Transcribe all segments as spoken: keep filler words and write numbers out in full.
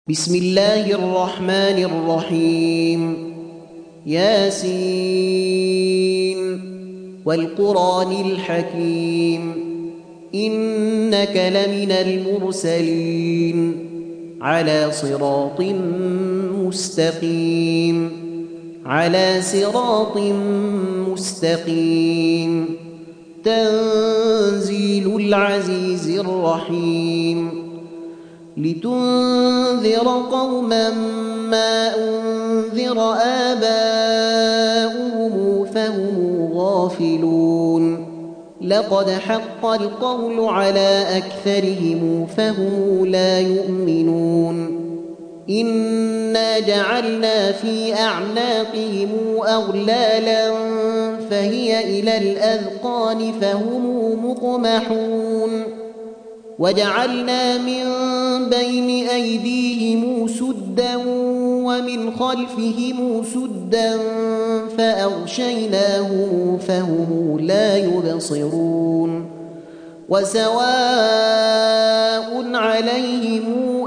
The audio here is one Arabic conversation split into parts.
بسم الله الرحمن الرحيم. ياسين والقرآن الحكيم إنك لمن المرسلين على صراط مستقيم على صراط مستقيم تنزيل العزيز الرحيم لتنذر قوما ما أنذر آباؤهم فهم غافلون لقد حق القول على أكثرهم فهم لا يؤمنون إنا جعلنا في أعناقهم أغلالا فهي إلى الأذقان فهم مقمحون وجعلنا من بين أيديهم سدا ومن خلفهم سدا فأغشيناهم فهم لا يبصرون وسواء عليهم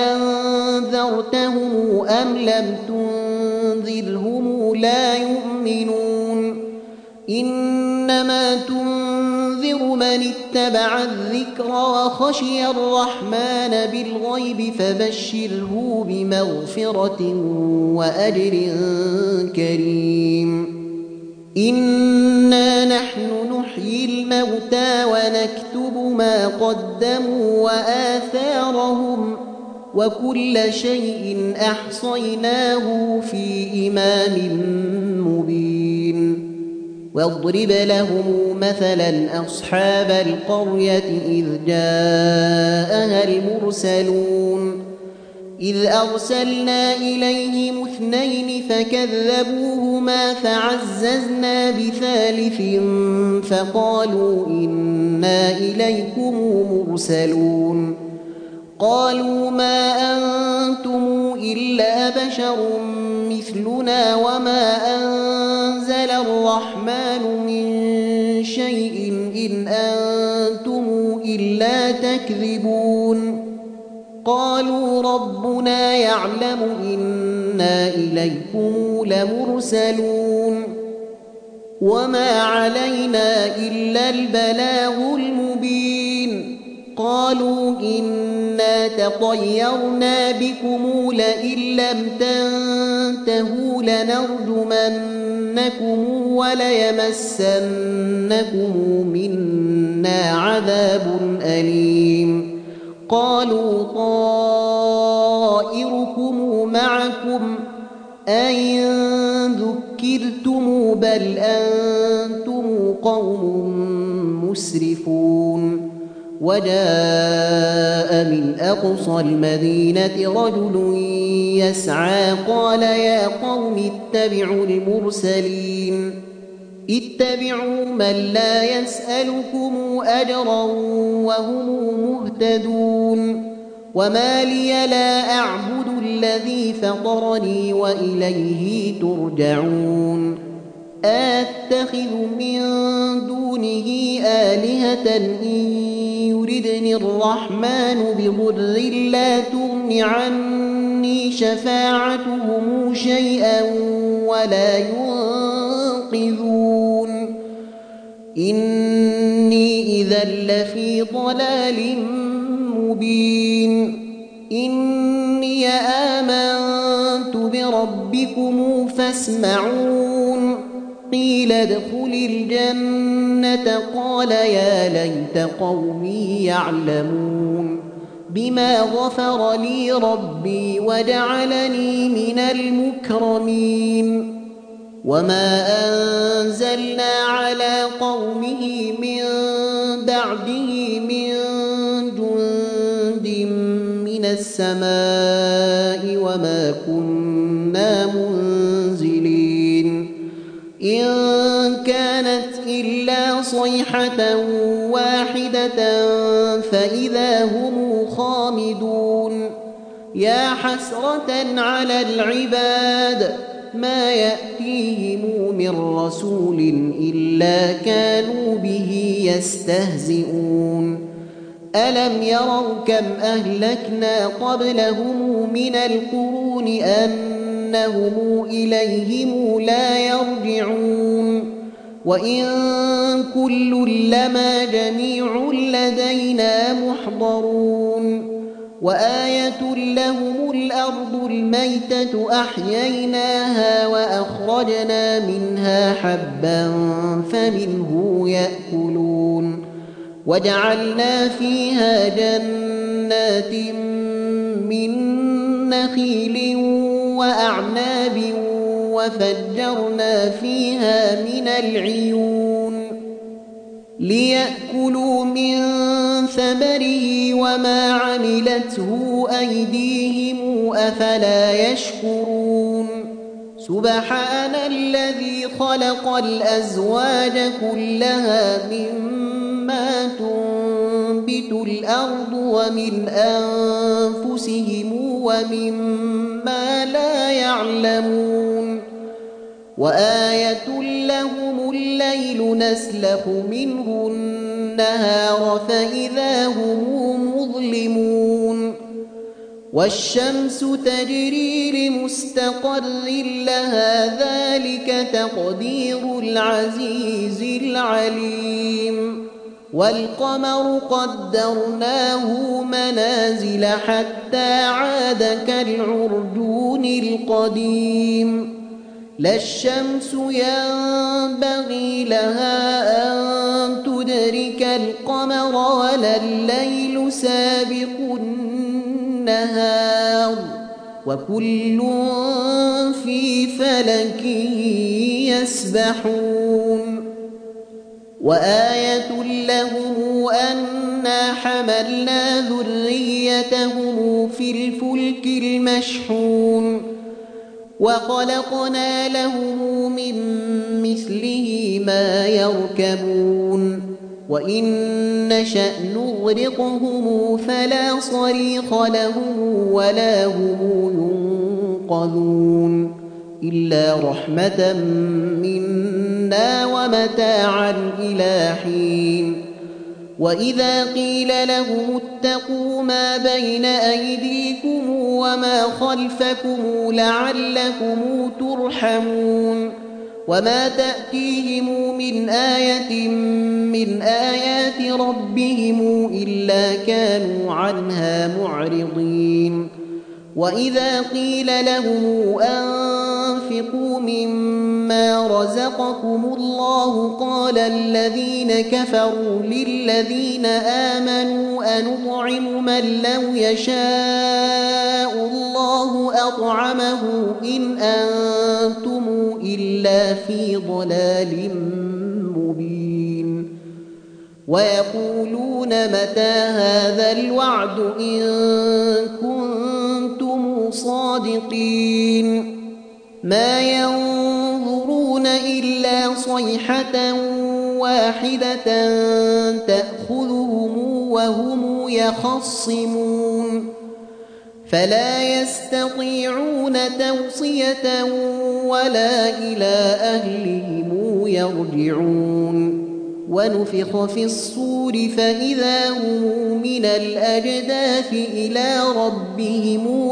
أنذرتهم أم لم تنذرهم لا يؤمنون إنما تنذر من اتبع الذكر وخشي الرحمن بالغيب فبشره بمغفرة وأجر كريم إنا نحن نحيي الموتى ونكتب ما قدموا وآثارهم وكل شيء أحصيناه في إمام مبين واضرب لهم مثلا أصحاب القرية إذ جاءها المرسلون إذ أرسلنا إليهم اثنين فكذبوهما فعززنا بثالث فقالوا إنا إليكم مرسلون قالوا ما أنتم إلا بشر مثلنا وما أنزل الرحمن من شيء إن أنتم إلا تكذبون قالوا ربنا يعلم إنا إليكم لمرسلون وما علينا إلا البلاغ المبين قالوا إنا تطيرنا بكم لئن لم تنتهوا لنرجمنكم وليمسنكم منا عذاب أليم قالوا طائركم معكم أئن ذكرتم بل أنتم قوم مسرفون وجاء من أقصى المدينة رجل يسعى قال يا قوم اتبعوا المرسلين اتبعوا من لا يسألكم أجرا وهم مهتدون وما لي لا أعبد الذي فطرني وإليه ترجعون أتخذ من دونه آلهة إن يردني الرحمن بضر لا تغن عني شفاعتهم شيئا ولا ينقذون إني إذا لفي ضلال مبين إني آمنت بربكم فاسمعون قيل ادخل الجنة قال يا ليت قومي يعلمون بما غفر لي ربي وجعلني من المكرمين وما أنزلنا على قومه من بعده من جند من السماء وما كنا منزلين إن كانت إلا صيحة واحدة فإذا هم خامدون يا حسرة على العباد ما يأتيهم من رسول إلا كانوا به يستهزئون ألم يروا كم أهلكنا قبلهم من القرون أنهم إليهم لا يرجعون وإن كل لما جميع لدينا محضرون وآية لهم الأرض الميتة أحييناها وأخرجنا منها حبا فمنه يأكلون وجعلنا فيها جنات من نخيل وأعناب وفجرنا فيها من العيون ليأكلوا من ثمره وما عملته أيديهم أفلا يشكرون سبحان الذي خلق الأزواج كلها مما تنبت الأرض ومن أنفسهم ومما لا يعلمون وآية لهم الليل نسلخ منه النهار فإذا هم مظلمون والشمس تجري لمستقر لها ذلك تقدير العزيز العليم والقمر قدرناه منازل حتى عاد كالعرجون القديم لا الشمس ينبغي لها أن تدرك القمر ولا الليل سابق النهار وكل في فلك يسبحون وآية لهم أنا حملنا ذريتهم في الفلك المشحون وخلقنا لهم من مثله ما يركبون وإن نشأ نغرقهم فلا صريخ لهم ولا هم ينقذون إلا رحمة منا ومتاعا إلى حين وإذا قيل لهم اتقوا ما بين أيديكم وما خلفكم لعلكم ترحمون وما تأتيهم من آية من آيات ربهم إلا كانوا عنها معرضين وإذا قيل لهم أنفقوا مما رزقكم الله قال الذين كفروا للذين آمنوا أنطعم من لو يشاء الله أطعمه إن أنتم إلا في ضلال مبين ويقولون متى هذا الوعد إن كنتم صادقين ما ينظرون إلا صيحة واحدة تأخذهم وهم يخصمون فلا يستطيعون توصية ولا إلى أهلهم يرجعون ونفخ في الصور فإذا هم من الأجداث إلى ربهم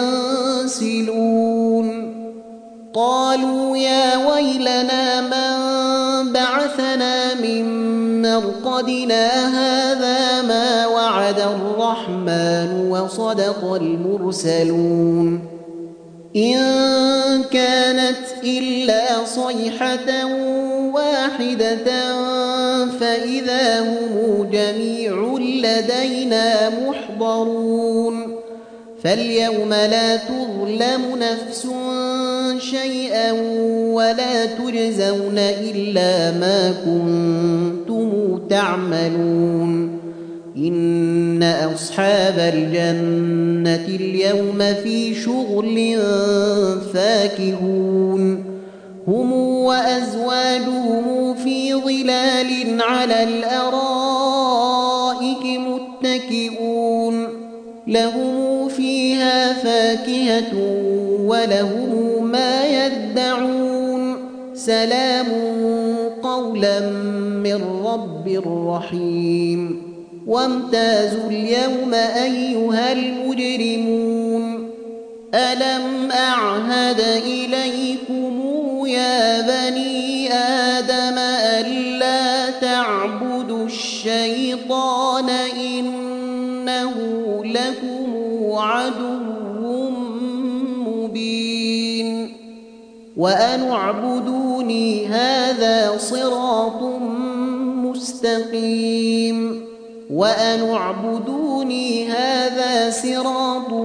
ينسلون قالوا يا ويلنا من بعثنا من مرقدنا هذا ما وعد الرحمن وصدق المرسلون إن كانت إلا صيحة واحدة فإذا هم جميع لدينا محضرون فاليوم لا تظلم نفس شيئا ولا تجزون إلا ما كنتم تعملون إن أصحاب الجنة اليوم في شغل فاكهون هم وأزواجهم في ظلال على الأرائك متكئون لهم فيها فاكهة ولهم ما يدعون سلام قولا من رب رحيم وامتازوا اليوم أيها المجرمون ألم أعهد إليكم يا بني آدم ألا تعبدوا الشيطان إنه لكم عدو مبين وأن اعبدوني هذا صراط مستقيم وأن اعبدوني هذا صراط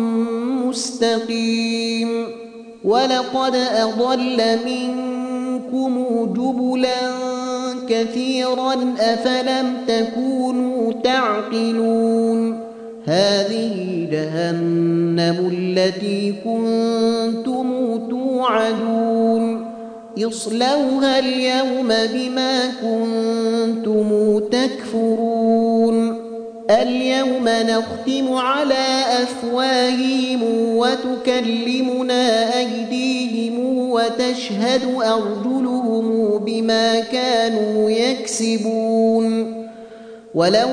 مستقيم ولقد أضل منكم جبلا كثيرا أفلم تكونوا تعقلون هذه جهنم التي كنتم توعدون اصلوها اليوم بما كنتم تكفرون اليوم نختم على أفواههم وتكلمنا أيديهم وتشهد أرجلهم بما كانوا يكسبون ولو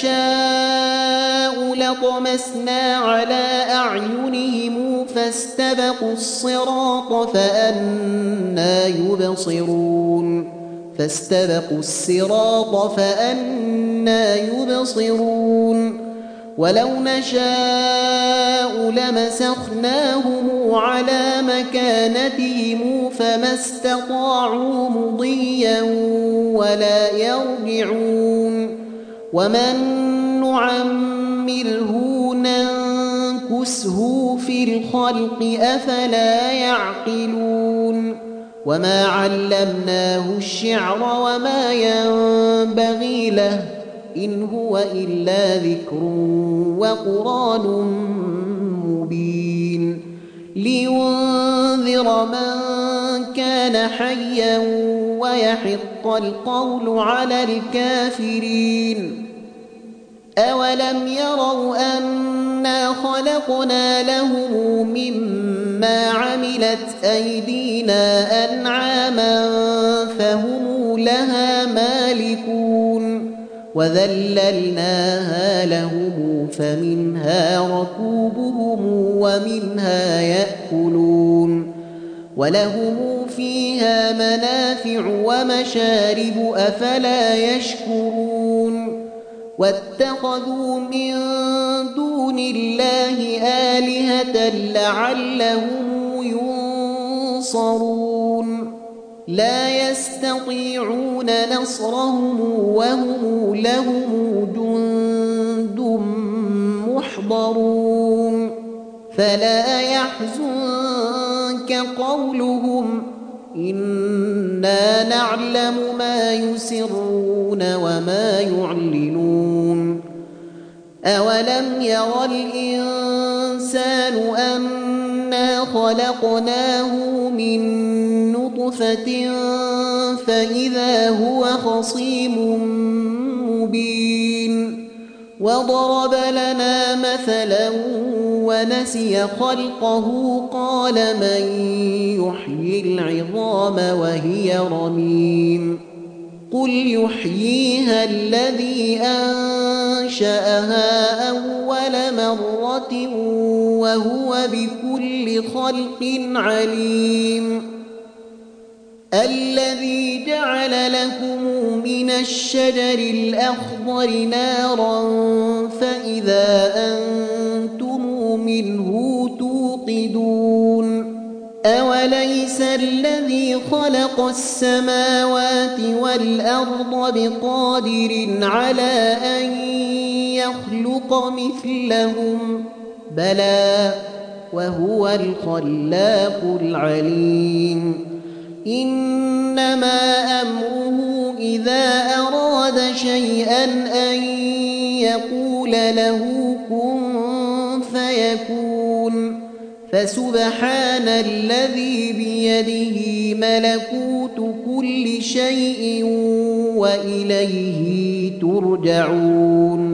نشاء لطمسنا على أعينهم فاستبقوا الصراط فأنى يبصرون فاستبقوا الصراط فأنى يبصرون ولو نشاء لمسخناهم على مكانتهم فما استطاعوا مضيا ولا يرجعون ومن نعمره ننكسه في الخلق أفلا يعقلون وما علمناه الشعر وما ينبغي له إن هو إلا ذكر وقرآن مبين لينذر من كان حيا ويحق القول على الكافرين أولم يروا أنا خلقنا لهم مما عملت أيدينا أنعاما فهم لها مالكون وذللناها لهم فمنها ركوبهم ومنها يأكلون ولهم فيها منافع ومشارب أفلا يشكرون واتخذوا من دون الله آلهة لعلهم ينصرون لا يستطيعون نصرهم وهم لهم جند محضرون فلا يحزنك قولهم إنا نعلم ما يسرون وما يعلنون أولم ير الإنسان أنا خلقناه من نطفة فإذا هو خصيم مبين وضرب لنا مثلا ونسي خلقه قال من يحيي العظام وهي رميم قل يحييها الذي أنشأها أول مرة وهو بكل خلق عليم الذي جعل لكم من الشجر الأخضر نارا فإذا أنتم منه توقدون أوليس الذي خلق السماوات والأرض بقادر على أن يخلق مثلهم بلى وهو الخلاق العليم إنما أمره إذا أراد شيئا أن يقول له كن فيكون فسبحان الذي بيده ملكوت كل شيء وإليه ترجعون